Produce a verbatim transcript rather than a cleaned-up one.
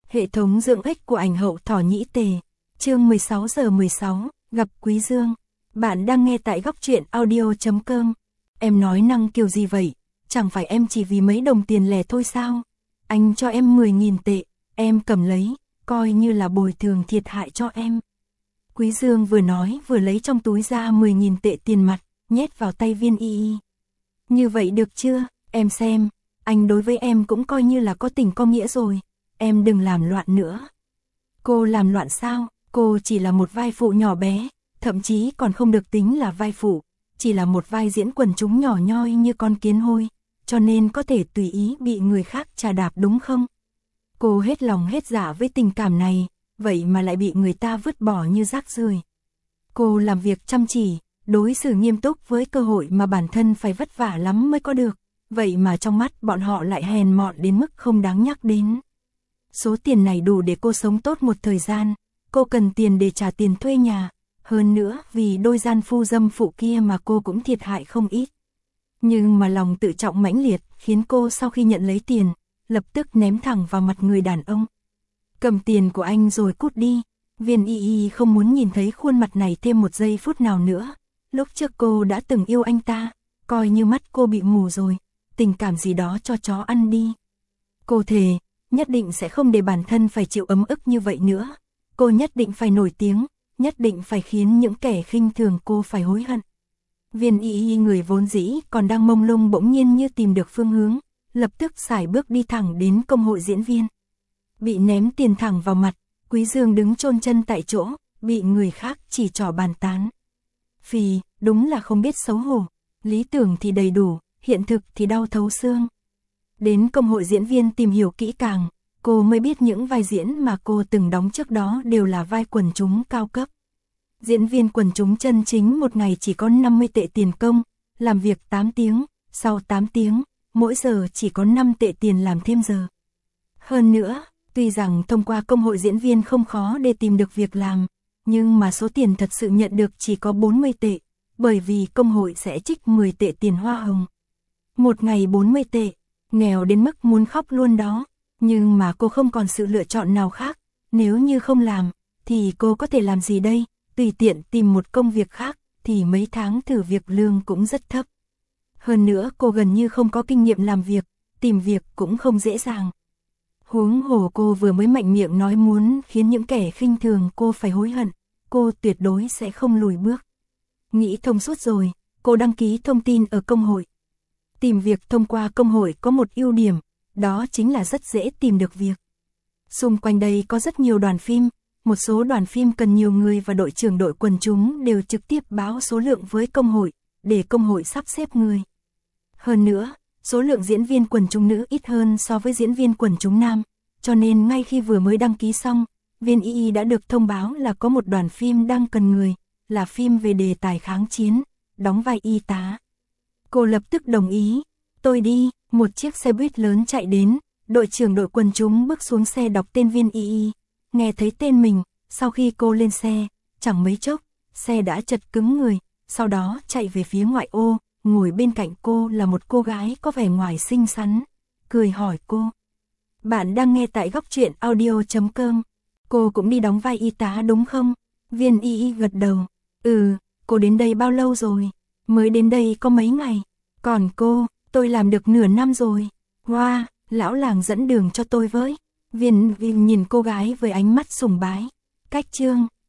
Hệ thống dưỡng ích của ảnh hậu thỏ nhĩ tề. Chương mười sáu giờ mười sáu, gặp Quý Dương. Bạn đang nghe tại góc truyện audio chấm com. Em nói năng kiểu gì vậy? Chẳng phải em chỉ vì mấy đồng tiền lẻ thôi sao? Anh cho em mười nghìn tệ, em cầm lấy, coi như là bồi thường thiệt hại cho em. Quý Dương vừa nói vừa lấy trong túi ra mười nghìn tệ tiền mặt, nhét vào tay Viên Y Y. Như vậy được chưa? Em xem, anh đối với em cũng coi như là có tình có nghĩa rồi. Em đừng làm loạn nữa. Cô làm loạn sao? Cô chỉ là một vai phụ nhỏ bé, thậm chí còn không được tính là vai phụ, chỉ là một vai diễn quần chúng nhỏ nhoi như con kiến hôi, cho nên có thể tùy ý bị người khác chà đạp đúng không? Cô hết lòng hết dạ với tình cảm này, vậy mà lại bị người ta vứt bỏ như rác rưởi. Cô làm việc chăm chỉ, đối xử nghiêm túc với cơ hội mà bản thân phải vất vả lắm mới có được, vậy mà trong mắt bọn họ lại hèn mọn đến mức không đáng nhắc đến. Số tiền này đủ để cô sống tốt một thời gian, cô cần tiền để trả tiền thuê nhà, hơn nữa vì đôi gian phu dâm phụ kia mà cô cũng thiệt hại không ít. Nhưng mà lòng tự trọng mãnh liệt khiến cô sau khi nhận lấy tiền, lập tức ném thẳng vào mặt người đàn ông. Cầm tiền của anh rồi cút đi. Viên Y Y không muốn nhìn thấy khuôn mặt này thêm một giây phút nào nữa. Lúc trước cô đã từng yêu anh ta, coi như mắt cô bị mù rồi, tình cảm gì đó cho chó ăn đi. Cô thề, nhất định sẽ không để bản thân phải chịu ấm ức như vậy nữa. Cô nhất định phải nổi tiếng, nhất định phải khiến những kẻ khinh thường cô phải hối hận. Viên Y Y người vốn dĩ còn đang mông lung bỗng nhiên như tìm được phương hướng, lập tức sải bước đi thẳng đến công hội diễn viên. Bị ném tiền thẳng vào mặt, Quý Dương đứng chôn chân tại chỗ, bị người khác chỉ trỏ bàn tán. Phì, đúng là không biết xấu hổ, lý tưởng thì đầy đủ, hiện thực thì đau thấu xương. Đến công hội diễn viên tìm hiểu kỹ càng, cô mới biết những vai diễn mà cô từng đóng trước đó đều là vai quần chúng cao cấp. Diễn viên quần chúng chân chính một ngày chỉ có năm mươi tệ tiền công, làm việc tám tiếng, sau tám tiếng, mỗi giờ chỉ có năm tệ tiền làm thêm giờ. Hơn nữa, tuy rằng thông qua công hội diễn viên không khó để tìm được việc làm, nhưng mà số tiền thật sự nhận được chỉ có bốn mươi tệ, bởi vì công hội sẽ trích mười tệ tiền hoa hồng. Một ngày bốn mươi tệ, nghèo đến mức muốn khóc luôn đó, nhưng mà cô không còn sự lựa chọn nào khác, nếu như không làm, thì cô có thể làm gì đây, tùy tiện tìm một công việc khác, thì mấy tháng thử việc lương cũng rất thấp. Hơn nữa cô gần như không có kinh nghiệm làm việc, tìm việc cũng không dễ dàng. Huống hồ cô vừa mới mạnh miệng nói muốn khiến những kẻ khinh thường cô phải hối hận, cô tuyệt đối sẽ không lùi bước. Nghĩ thông suốt rồi, cô đăng ký thông tin ở công hội. Tìm việc thông qua công hội có một ưu điểm, đó chính là rất dễ tìm được việc. Xung quanh đây có rất nhiều đoàn phim, một số đoàn phim cần nhiều người và đội trưởng đội quần chúng đều trực tiếp báo số lượng với công hội, để công hội sắp xếp người. Hơn nữa, số lượng diễn viên quần chúng nữ ít hơn so với diễn viên quần chúng nam, cho nên ngay khi vừa mới đăng ký xong, Viên Y Y đã được thông báo là có một đoàn phim đang cần người, là phim về đề tài kháng chiến, đóng vai y tá. Cô lập tức đồng ý, tôi đi, một chiếc xe buýt lớn chạy đến, đội trưởng đội quần chúng bước xuống xe đọc tên Viên Y Y, nghe thấy tên mình, sau khi cô lên xe, chẳng mấy chốc, xe đã chật cứng người, sau đó chạy về phía ngoại ô. Ngồi bên cạnh cô là một cô gái có vẻ ngoài xinh xắn, cười hỏi cô. Bạn đang nghe tại góc truyện audio chấm com. Cô cũng đi đóng vai y tá đúng không? Viên Y Y gật đầu. Ừ, cô đến đây bao lâu rồi? Mới đến đây có mấy ngày. Còn cô, tôi làm được nửa năm rồi. Wow, lão làng dẫn đường cho tôi với. Viên Y nhìn cô gái với ánh mắt sùng bái. Cách chương.